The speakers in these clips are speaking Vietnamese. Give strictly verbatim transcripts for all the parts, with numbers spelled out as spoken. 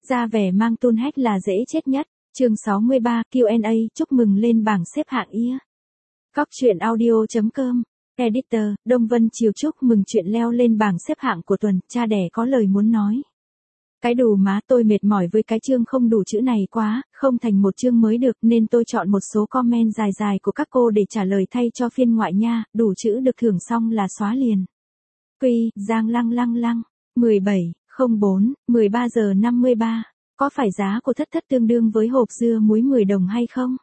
Ra vẻ mang tun hách là dễ chết nhất. Chương sáu mươi ba, Q and A, chúc mừng lên bảng xếp hạng ia. Cóc truyện audio chấm com. Editor, Đông Vân Chiều chúc mừng chuyện leo lên bảng xếp hạng của tuần, cha đẻ có lời muốn nói. Cái đủ má, tôi mệt mỏi với cái chương không đủ chữ này quá, không thành một chương mới được nên tôi chọn một số comment dài dài của các cô để trả lời thay cho phiên ngoại nha, đủ chữ được thưởng xong là xóa liền. Quy, Giang lăng lăng lăng, mười bảy, không bốn, mười ba giờ năm mươi ba, có phải giá của thất thất tương đương với hộp dưa muối mười đồng hay không?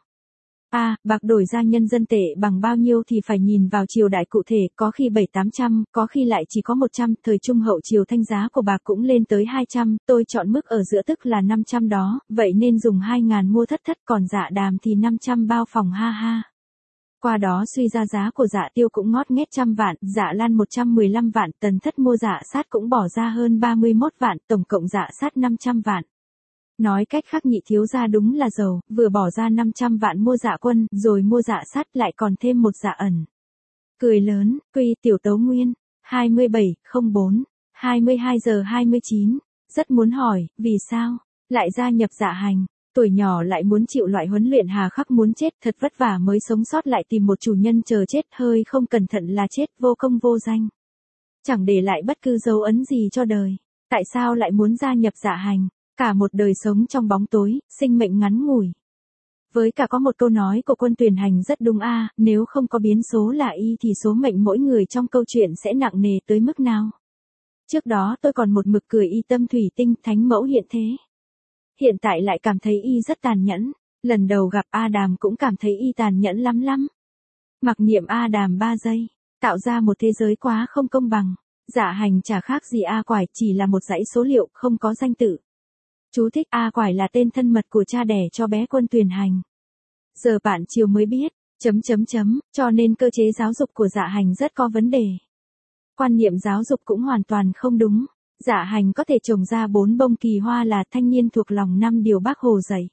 À, bạc đổi ra nhân dân tệ bằng bao nhiêu thì phải nhìn vào triều đại cụ thể, có khi bảy tám trăm, có khi lại chỉ có một trăm, thời trung hậu triều Thanh giá của bạc cũng lên tới hai trăm, tôi chọn mức ở giữa tức là năm trăm đó, vậy nên dùng hai ngàn mua thất thất, còn Dạ Đàm thì năm trăm bao phòng ha ha. Qua đó suy ra giá của Dạ Tiêu cũng ngót nghét trăm vạn, Dạ Lan một trăm mười lăm vạn, Tần Thất mua Dạ Sát cũng bỏ ra hơn ba mươi mốt vạn, tổng cộng Dạ Sát năm trăm vạn. Nói cách khác Nhị thiếu gia đúng là giàu, vừa bỏ ra năm trăm vạn mua Dạ Quân, rồi mua Dạ Sát lại còn thêm một Dạ Ẩn. Cười lớn, Quy tiểu tấu nguyên, hai mươi bảy, không bốn, hai mươi hai giờ hai mươi chín, rất muốn hỏi, vì sao, lại gia nhập Dạ Hành, tuổi nhỏ lại muốn chịu loại huấn luyện hà khắc muốn chết, thật vất vả mới sống sót lại tìm một chủ nhân chờ chết, hơi không cẩn thận là chết vô công vô danh. Chẳng để lại bất cứ dấu ấn gì cho đời, tại sao lại muốn gia nhập Dạ Hành? Cả một đời sống trong bóng tối, sinh mệnh ngắn ngủi. Với cả có một câu nói của Quân Tuyền Hành rất đúng a, nếu không có biến số là y thì số mệnh mỗi người trong câu chuyện sẽ nặng nề tới mức nào. Trước đó tôi còn một mực cười y tâm thủy tinh thánh mẫu hiện thế. Hiện tại lại cảm thấy y rất tàn nhẫn, lần đầu gặp A Đàm cũng cảm thấy y tàn nhẫn lắm lắm. Mặc niệm A Đàm ba giây, tạo ra một thế giới quá không công bằng. Dạ Hành chả khác gì A Quải, chỉ là một dãy số liệu không có danh tự. Chú thích A Quải là tên thân mật của cha đẻ cho bé Quân Tuyền Hành. Giờ bạn chiều mới biết, chấm chấm chấm, cho nên cơ chế giáo dục của Dạ Hành rất có vấn đề. Quan niệm giáo dục cũng hoàn toàn không đúng. Dạ Hành có thể trồng ra bốn bông kỳ hoa là thanh niên thuộc lòng năm điều Bác Hồ dạy.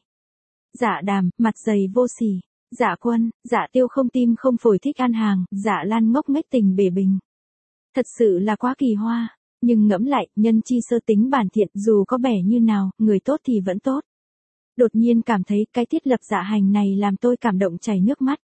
Dạ Đàm, mặt dày vô sỉ. Dạ Quân, Dạ Tiêu không tim không phổi thích ăn hàng, Dạ Lan ngốc nghếch tình bể bình. Thật sự là quá kỳ hoa. Nhưng ngẫm lại, nhân chi sơ tính bản thiện, dù có bẻ như nào, người tốt thì vẫn tốt. Đột nhiên cảm thấy cái thiết lập Dạ Hành này làm tôi cảm động chảy nước mắt.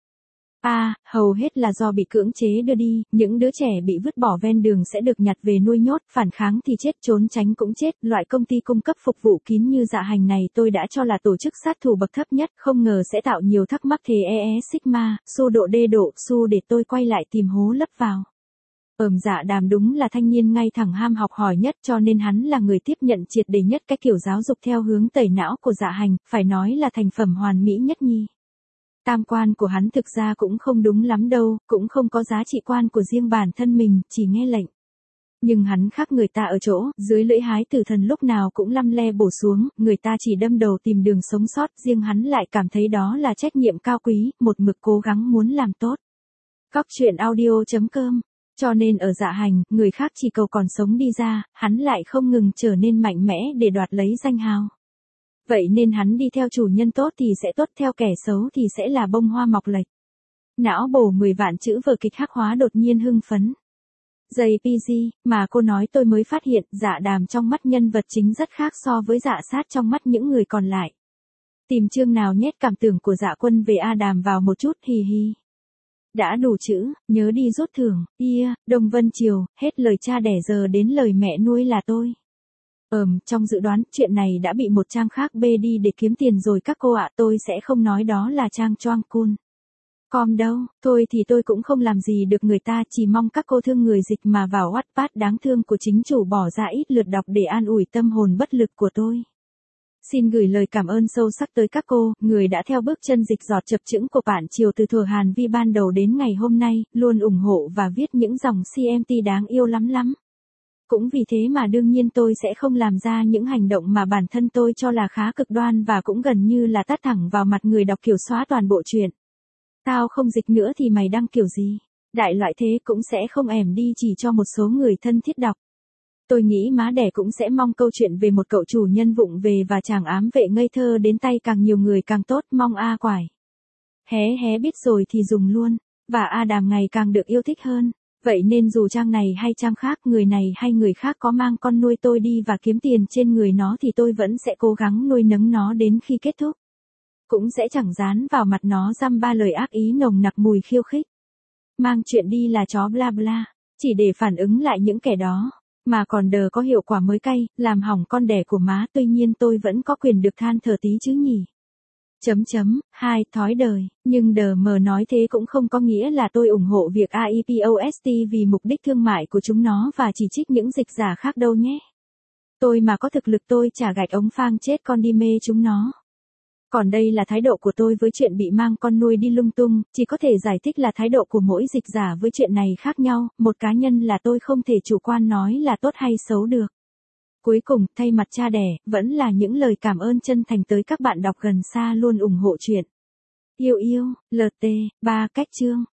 À, hầu hết là do bị cưỡng chế đưa đi, những đứa trẻ bị vứt bỏ ven đường sẽ được nhặt về nuôi nhốt, phản kháng thì chết, trốn tránh cũng chết. Loại công ty cung cấp phục vụ kín như Dạ Hành này tôi đã cho là tổ chức sát thủ bậc thấp nhất, không ngờ sẽ tạo nhiều thắc mắc thế e e sigma, su độ đê độ, su để tôi quay lại tìm hố lấp vào. Ờm Dạ Đàm đúng là thanh niên ngay thẳng ham học hỏi nhất cho nên hắn là người tiếp nhận triệt để nhất cái kiểu giáo dục theo hướng tẩy não của Dạ Hành, phải nói là thành phẩm hoàn mỹ nhất nhỉ. Tam quan của hắn thực ra cũng không đúng lắm đâu, cũng không có giá trị quan của riêng bản thân mình, chỉ nghe lệnh. Nhưng hắn khác người ta ở chỗ, dưới lưỡi hái tử thần lúc nào cũng lăm le bổ xuống, người ta chỉ đâm đầu tìm đường sống sót, riêng hắn lại cảm thấy đó là trách nhiệm cao quý, một mực cố gắng muốn làm tốt. Cóc truyện audio chấm com. Cho nên ở Dạ Hành, người khác chỉ cầu còn sống đi ra, hắn lại không ngừng trở nên mạnh mẽ để đoạt lấy danh hào. Vậy nên hắn đi theo chủ nhân tốt thì sẽ tốt, theo kẻ xấu thì sẽ là bông hoa mọc lệch. Não bổ mười vạn chữ vở kịch hắc hóa đột nhiên hưng phấn. gi pê giê, mà cô nói tôi mới phát hiện, Dạ Đàm trong mắt nhân vật chính rất khác so với Dạ Sát trong mắt những người còn lại. Tìm chương nào nhét cảm tưởng của Dạ Quân về A Đàm vào một chút, hì hì. Đã đủ chữ, nhớ đi rút thưởng, ia, Đông Vân Chiều, hết lời cha đẻ giờ đến lời mẹ nuôi là tôi. Ờm, trong dự đoán, chuyện này đã bị một trang khác bê đi để kiếm tiền rồi các cô ạ, tôi sẽ không nói đó là trang Choang Kun. Com đâu, thôi thì tôi cũng không làm gì được người ta, chỉ mong các cô thương người dịch mà vào Wattpad đáng thương của chính chủ bỏ ra ít lượt đọc để an ủi tâm hồn bất lực của tôi. Xin gửi lời cảm ơn sâu sắc tới các cô, người đã theo bước chân dịch giọt chập chững của bản Triều từ thuở Hàn Vi ban đầu đến ngày hôm nay, luôn ủng hộ và viết những dòng xê em tê đáng yêu lắm lắm. Cũng vì thế mà đương nhiên tôi sẽ không làm ra những hành động mà bản thân tôi cho là khá cực đoan và cũng gần như là tát thẳng vào mặt người đọc kiểu xóa toàn bộ chuyện. Tao không dịch nữa thì mày đăng kiểu gì? Đại loại thế cũng sẽ không ẻm đi chỉ cho một số người thân thiết đọc. Tôi nghĩ má đẻ cũng sẽ mong câu chuyện về một cậu chủ nhân vụng về và chàng ám vệ ngây thơ đến tay càng nhiều người càng tốt, mong A Quải. Hé hé biết rồi thì dùng luôn, và A Đàm ngày càng được yêu thích hơn. Vậy nên dù trang này hay trang khác, người này hay người khác có mang con nuôi tôi đi và kiếm tiền trên người nó thì tôi vẫn sẽ cố gắng nuôi nấng nó đến khi kết thúc. Cũng sẽ chẳng dán vào mặt nó dăm ba lời ác ý nồng nặc mùi khiêu khích. Mang chuyện đi là chó bla bla, chỉ để phản ứng lại những kẻ đó. Mà còn đờ có hiệu quả mới cay, làm hỏng con đẻ của má, tuy nhiên tôi vẫn có quyền được than thở tí chứ nhỉ. Chấm chấm, hai, thói đời, nhưng đờ mờ nói thế cũng không có nghĩa là tôi ủng hộ việc a i post vì mục đích thương mại của chúng nó và chỉ trích những dịch giả khác đâu nhé. Tôi mà có thực lực tôi chả gạch ống phang chết con đi mê chúng nó. Còn đây là thái độ của tôi với chuyện bị mang con nuôi đi lung tung, chỉ có thể giải thích là thái độ của mỗi dịch giả với chuyện này khác nhau, một cá nhân là tôi không thể chủ quan nói là tốt hay xấu được. Cuối cùng, thay mặt cha đẻ, vẫn là những lời cảm ơn chân thành tới các bạn đọc gần xa luôn ủng hộ chuyện. Yêu yêu, lờ tê, ba cách chương.